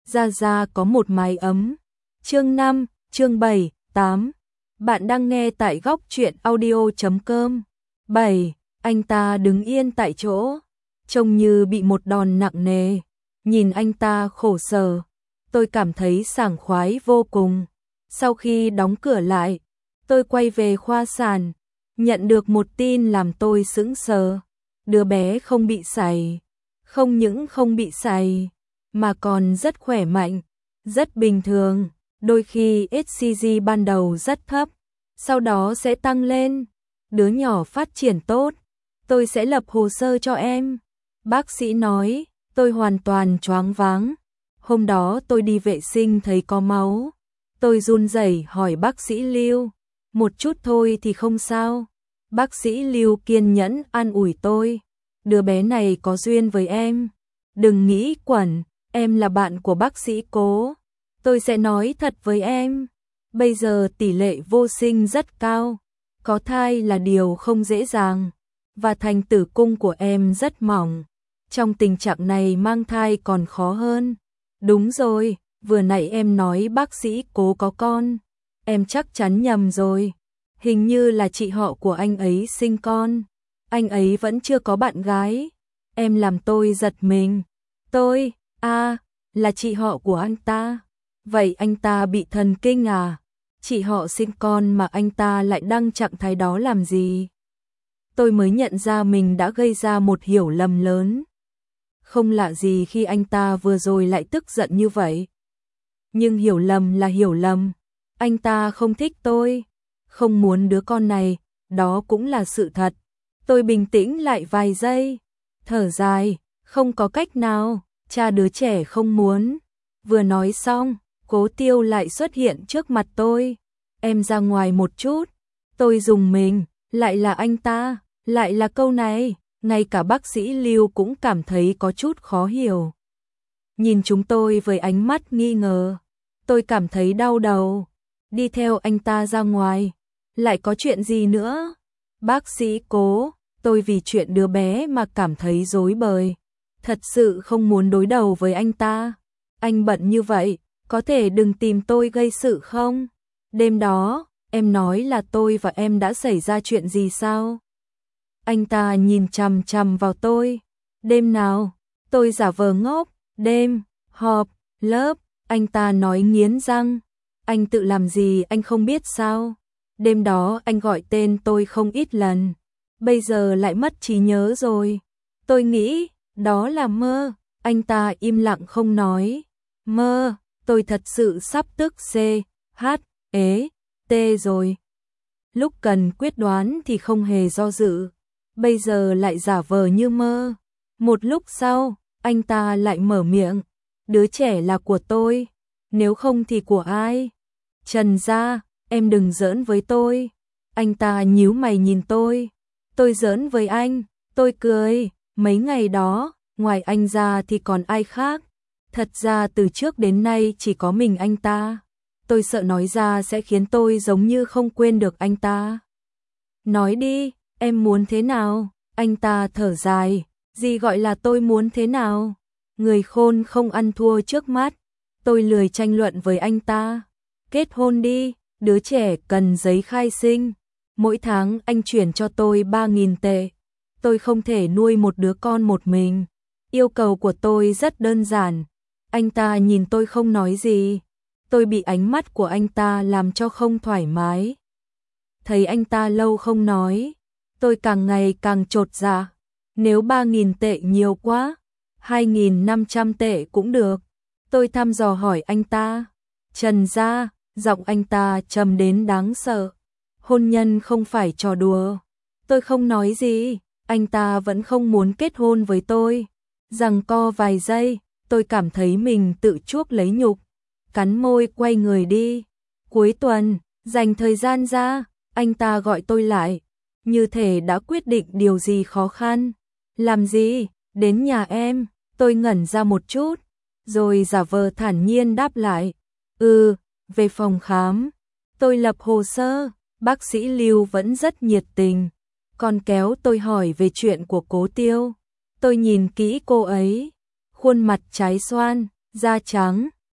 Ra Ra có một mái ấm. Chương 5, chương 7, 8. Bạn đang nghe tại góc truyện audio.com. 7. Anh ta đứng yên tại chỗ, trông như bị một đòn nặng nề. Nhìn anh ta khổ sở, tôi cảm thấy sảng khoái vô cùng. Sau khi đóng cửa lại, tôi quay về khoa sản, nhận được một tin làm tôi sững sờ. Đứa bé không bị sảy, không những không bị sảy, mà còn rất khỏe mạnh, rất bình thường. Đôi khi HCG ban đầu rất thấp, sau đó sẽ tăng lên. Đứa nhỏ phát triển tốt, tôi sẽ lập hồ sơ cho em. Bác sĩ nói. Tôi hoàn toàn choáng váng. Hôm đó tôi đi vệ sinh thấy có máu. Tôi run rẩy hỏi bác sĩ Lưu. Một chút thôi thì không sao. Bác sĩ Lưu kiên nhẫn an ủi tôi. Đứa bé này có duyên với em. Đừng nghĩ quẩn, em là bạn của bác sĩ Cố. Tôi sẽ nói thật với em. Bây giờ tỷ lệ vô sinh rất cao. Có thai là điều không dễ dàng. Và thành tử cung của em rất mỏng. Trong tình trạng này mang thai còn khó hơn. Đúng rồi, vừa nãy em nói bác sĩ Cố có con. Em chắc chắn nhầm rồi. Hình như là chị họ của anh ấy sinh con. Anh ấy vẫn chưa có bạn gái. Em làm tôi giật mình. Tôi, là chị họ của anh ta. Vậy anh ta bị thần kinh à? Chị họ sinh con mà anh ta lại đăng trạng thái đó làm gì? Tôi mới nhận ra mình đã gây ra một hiểu lầm lớn. Không lạ gì khi anh ta vừa rồi lại tức giận như vậy. Nhưng hiểu lầm là hiểu lầm. Anh ta không thích tôi, không muốn đứa con này, đó cũng là sự thật. Tôi bình tĩnh lại vài giây, thở dài, không có cách nào, cha đứa trẻ không muốn. Vừa nói xong, Cố Tiêu lại xuất hiện trước mặt tôi. Em ra ngoài một chút. Tôi rùng mình, lại là anh ta, lại là câu này. Ngay cả bác sĩ Lưu cũng cảm thấy có chút khó hiểu. Nhìn chúng tôi với ánh mắt nghi ngờ. Tôi cảm thấy đau đầu. Đi theo anh ta ra ngoài. Lại có chuyện gì nữa? Bác sĩ Cố, tôi vì chuyện đứa bé mà cảm thấy rối bời. Thật sự không muốn đối đầu với anh ta. Anh bận như vậy, có thể đừng tìm tôi gây sự không? Đêm đó, em nói là tôi và em đã xảy ra chuyện gì sao? Anh ta nhìn chằm chằm vào tôi. Đêm nào? Tôi giả vờ ngốc. Đêm, họp, lớp. Anh ta nói nghiến răng. Anh tự làm gì anh không biết sao? Đêm đó anh gọi tên tôi không ít lần. Bây giờ lại mất trí nhớ rồi. Tôi nghĩ, đó là mơ. Anh ta im lặng không nói. Mơ, tôi thật sự sắp tức C-H-E-T rồi. Lúc cần quyết đoán thì không hề do dự. Bây giờ lại giả vờ như mơ. Một lúc sau, anh ta lại mở miệng. Đứa trẻ là của tôi, nếu không thì của ai? Trần Gia, em đừng giỡn với tôi. Anh ta nhíu mày nhìn tôi. Tôi giỡn với anh, tôi cười. Mấy ngày đó, ngoài anh ra thì còn ai khác? Thật ra từ trước đến nay chỉ có mình anh ta. Tôi sợ nói ra sẽ khiến tôi giống như không quên được anh ta. Nói đi. Em muốn thế nào? Anh ta thở dài. Gì gọi là tôi muốn thế nào? Người khôn không ăn thua trước mắt. Tôi lười tranh luận với anh ta. Kết hôn đi, đứa trẻ cần giấy khai sinh. Mỗi tháng anh chuyển cho tôi 3.000 tệ. Tôi không thể nuôi một đứa con một mình. Yêu cầu của tôi rất đơn giản. Anh ta nhìn tôi không nói gì. Tôi bị ánh mắt của anh ta làm cho không thoải mái. Thấy anh ta lâu không nói. Tôi càng ngày càng chột dạ. Nếu 3.000 tệ nhiều quá, 2.500 tệ cũng được. Tôi thăm dò hỏi anh ta. Trần Gia, giọng anh ta trầm đến đáng sợ. Hôn nhân không phải trò đùa. Tôi không nói gì, anh ta vẫn không muốn kết hôn với tôi. Giằng co vài giây, tôi cảm thấy mình tự chuốc lấy nhục. Cắn môi quay người đi. Cuối tuần, dành thời gian ra, anh ta gọi tôi lại. Như thể đã quyết định điều gì khó khăn. Làm gì? Đến nhà em. Tôi ngẩn ra một chút, rồi giả vờ thản nhiên đáp lại. Về phòng khám. Tôi lập hồ sơ. Bác sĩ Lưu vẫn rất nhiệt tình. Còn kéo tôi hỏi về chuyện của Cố Tiêu. Tôi nhìn kỹ cô ấy. Khuôn mặt trái xoan, da trắng,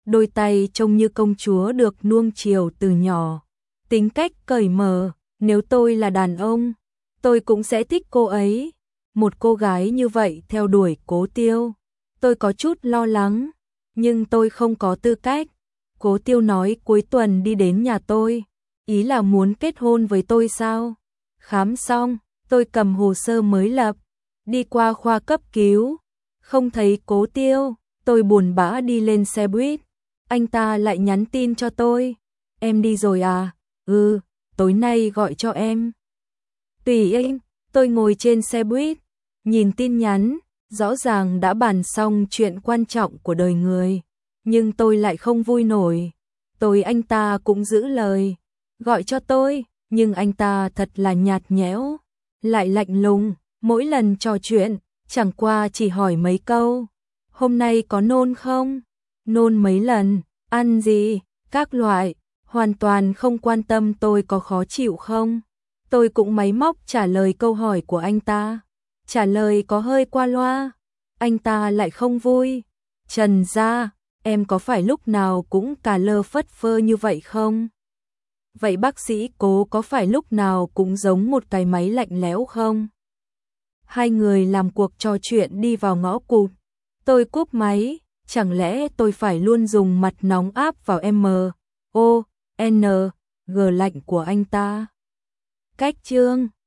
đôi tay trông như công chúa được nuông chiều từ nhỏ. Tính cách cởi mở, nếu tôi là đàn ông, tôi cũng sẽ thích cô ấy. Một cô gái như vậy theo đuổi Cố Tiêu, tôi có chút lo lắng, nhưng tôi không có tư cách. Cố Tiêu nói cuối tuần đi đến nhà tôi, ý là muốn kết hôn với tôi sao? Khám xong, tôi cầm hồ sơ mới lập, đi qua khoa cấp cứu, không thấy Cố Tiêu, tôi buồn bã đi lên xe buýt. Anh ta lại nhắn tin cho tôi, em đi rồi à? Ừ, tối nay gọi cho em. Tùy anh, tôi ngồi trên xe buýt, nhìn tin nhắn, rõ ràng đã bàn xong chuyện quan trọng của đời người, nhưng tôi lại không vui nổi. Anh ta cũng giữ lời, gọi cho tôi, nhưng anh ta thật là nhạt nhẽo, lại lạnh lùng, mỗi lần trò chuyện, chẳng qua chỉ hỏi mấy câu. Hôm nay có nôn không? Nôn mấy lần, ăn gì, các loại, hoàn toàn không quan tâm tôi có khó chịu không. Tôi cũng máy móc trả lời câu hỏi của anh ta. Trả lời có hơi qua loa. Anh ta lại không vui. Trần gia, em có phải lúc nào cũng cà lơ phất phơ như vậy không? Vậy bác sĩ Cố có phải lúc nào cũng giống một cái máy lạnh lẽo không? Hai người làm cuộc trò chuyện đi vào ngõ cụt. Tôi cúp máy, chẳng lẽ tôi phải luôn dùng mặt nóng áp vào M.O.N.G lạnh của anh ta? Cách chương